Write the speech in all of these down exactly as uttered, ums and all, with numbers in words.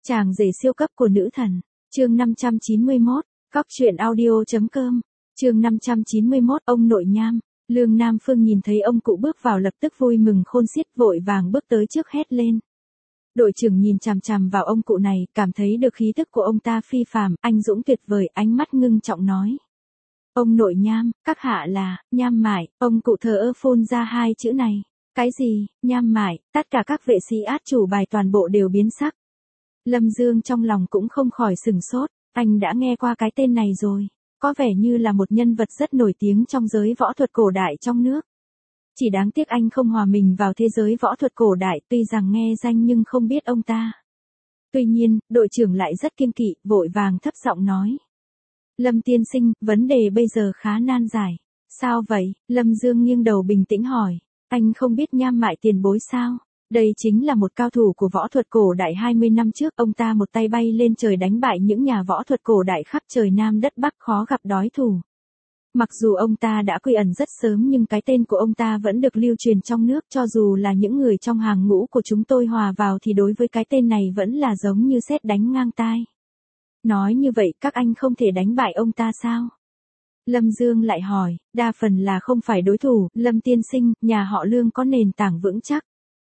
Chàng rể siêu cấp của nữ thần. Chương năm trăm chín mươi mốt. Cóc truyện audio chấm com. Chương năm trăm chín mươi mốt. Ông nội nham. Lương Nam Phương nhìn thấy ông cụ bước vào lập tức vui mừng khôn xiết, vội vàng bước tới trước hét lên. Đội trưởng nhìn chằm chằm vào ông cụ này, cảm thấy được khí tức của ông ta phi phàm, anh dũng tuyệt vời, ánh mắt ngưng trọng nói. Ông nội nham, các hạ là, nham mại, ông cụ thờ ơ phun ra hai chữ này. Cái gì, nham mại, tất cả các vệ sĩ át chủ bài toàn bộ đều biến sắc. Lâm Dương trong lòng cũng không khỏi sừng sốt, anh đã nghe qua cái tên này rồi, có vẻ như là một nhân vật rất nổi tiếng trong giới võ thuật cổ đại trong nước. Chỉ đáng tiếc anh không hòa mình vào thế giới võ thuật cổ đại, tuy rằng nghe danh nhưng không biết ông ta. Tuy nhiên, đội trưởng lại rất kiêng kỵ, vội vàng thấp giọng nói. Lâm tiên sinh, vấn đề bây giờ khá nan giải. Sao vậy? Lâm Dương nghiêng đầu bình tĩnh hỏi. Anh không biết nham mại tiền bối sao? Đây chính là một cao thủ của võ thuật cổ đại hai mươi năm trước, ông ta một tay bay lên trời đánh bại những nhà võ thuật cổ đại khắp trời Nam đất Bắc, khó gặp đối thủ. Mặc dù ông ta đã quy ẩn rất sớm nhưng cái tên của ông ta vẫn được lưu truyền trong nước, cho dù là những người trong hàng ngũ của chúng tôi hòa vào thì đối với cái tên này vẫn là giống như sét đánh ngang tai. Nói như vậy các anh không thể đánh bại ông ta sao? Lâm Dương lại hỏi, đa phần là không phải đối thủ, Lâm tiên sinh, nhà họ Lương có nền tảng vững chắc.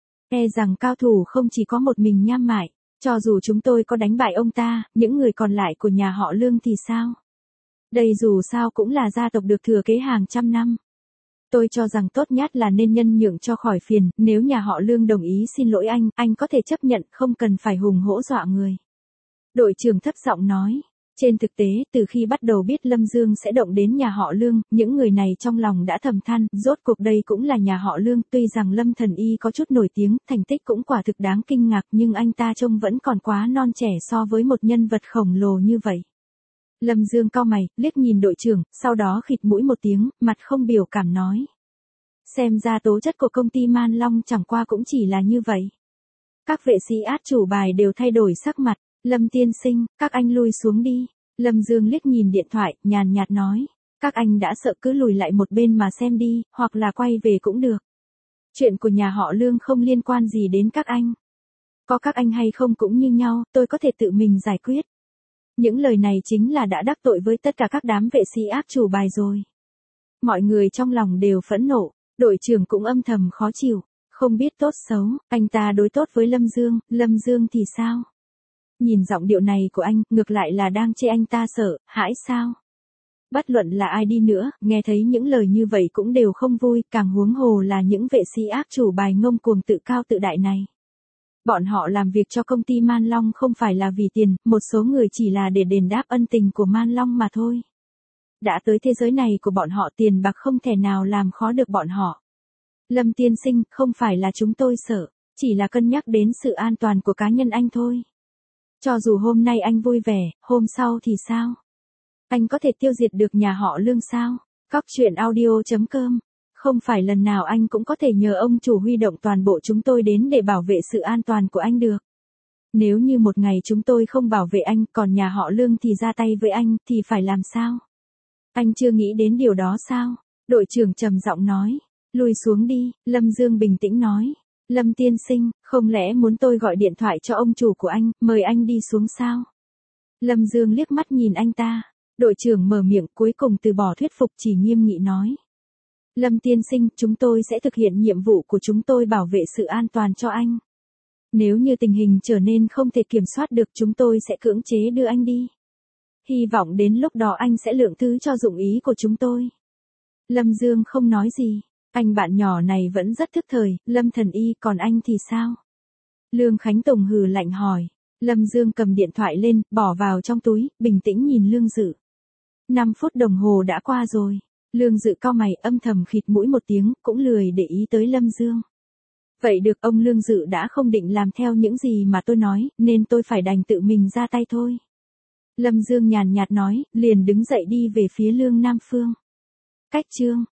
E rằng cao thủ không chỉ có một mình nham mại, cho dù chúng tôi có đánh bại ông ta, những người còn lại của nhà họ Lương thì sao? Đây dù sao cũng là gia tộc được thừa kế hàng trăm năm. Tôi cho rằng tốt nhất là nên nhân nhượng cho khỏi phiền, nếu nhà họ Lương đồng ý xin lỗi anh, anh có thể chấp nhận, không cần phải hùng hổ dọa người. Đội trưởng thấp giọng nói. Trên thực tế, từ khi bắt đầu biết Lâm Dương sẽ động đến nhà họ Lương, những người này trong lòng đã thầm than, rốt cuộc đây cũng là nhà họ Lương, tuy rằng Lâm Thần Y có chút nổi tiếng, thành tích cũng quả thực đáng kinh ngạc, nhưng anh ta trông vẫn còn quá non trẻ so với một nhân vật khổng lồ như vậy. Lâm Dương cau mày, liếc nhìn đội trưởng, sau đó khịt mũi một tiếng, mặt không biểu cảm nói. Xem ra tố chất của công ty Man Long chẳng qua cũng chỉ là như vậy. Các vệ sĩ át chủ bài đều thay đổi sắc mặt. Lâm tiên sinh, các anh lui xuống đi. Lâm Dương liếc nhìn điện thoại, nhàn nhạt nói. Các anh đã sợ cứ lùi lại một bên mà xem đi, hoặc là quay về cũng được. Chuyện của nhà họ Lương không liên quan gì đến các anh. Có các anh hay không cũng như nhau, tôi có thể tự mình giải quyết. Những lời này chính là đã đắc tội với tất cả các đám vệ sĩ áp chủ bài rồi. Mọi người trong lòng đều phẫn nộ, đội trưởng cũng âm thầm khó chịu, không biết tốt xấu, anh ta đối tốt với Lâm Dương, Lâm Dương thì sao? Nhìn giọng điệu này của anh, ngược lại là đang chê anh ta sợ, hãi sao? Bất luận là ai đi nữa, nghe thấy những lời như vậy cũng đều không vui, càng huống hồ là những vệ sĩ áp chủ bài ngông cuồng tự cao tự đại này. Bọn họ làm việc cho công ty Man Long không phải là vì tiền, một số người chỉ là để đền đáp ân tình của Man Long mà thôi. Đã tới thế giới này của bọn họ, tiền bạc không thể nào làm khó được bọn họ. Lâm tiên sinh, không phải là chúng tôi sợ, chỉ là cân nhắc đến sự an toàn của cá nhân anh thôi. Cho dù hôm nay anh vui vẻ, hôm sau thì sao? Anh có thể tiêu diệt được nhà họ Lương sao? Cóc truyện audio chấm com. Không phải lần nào anh cũng có thể nhờ ông chủ huy động toàn bộ chúng tôi đến để bảo vệ sự an toàn của anh được. Nếu như một ngày chúng tôi không bảo vệ anh, còn nhà họ Lương thì ra tay với anh, thì phải làm sao? Anh chưa nghĩ đến điều đó sao? Đội trưởng trầm giọng nói. Lùi xuống đi, Lâm Dương bình tĩnh nói. Lâm tiên sinh, không lẽ muốn tôi gọi điện thoại cho ông chủ của anh, mời anh đi xuống sao? Lâm Dương liếc mắt nhìn anh ta. Đội trưởng mở miệng cuối cùng từ bỏ thuyết phục, chỉ nghiêm nghị nói. Lâm tiên sinh, chúng tôi sẽ thực hiện nhiệm vụ của chúng tôi bảo vệ sự an toàn cho anh. Nếu như tình hình trở nên không thể kiểm soát được, chúng tôi sẽ cưỡng chế đưa anh đi. Hy vọng đến lúc đó anh sẽ lượng thứ cho dụng ý của chúng tôi. Lâm Dương không nói gì. Anh bạn nhỏ này vẫn rất thức thời, Lâm Thần Y, còn anh thì sao? Lương Khánh Tùng hừ lạnh hỏi. Lâm Dương cầm điện thoại lên, bỏ vào trong túi, bình tĩnh nhìn Lương Dự. năm phút đồng hồ đã qua rồi. Lương Dự cau mày, âm thầm khịt mũi một tiếng, cũng lười để ý tới Lâm Dương. Vậy được, ông Lương Dự đã không định làm theo những gì mà tôi nói, nên tôi phải đành tự mình ra tay thôi. Lâm Dương nhàn nhạt nói, liền đứng dậy đi về phía Lương Nam Phương. Cách chương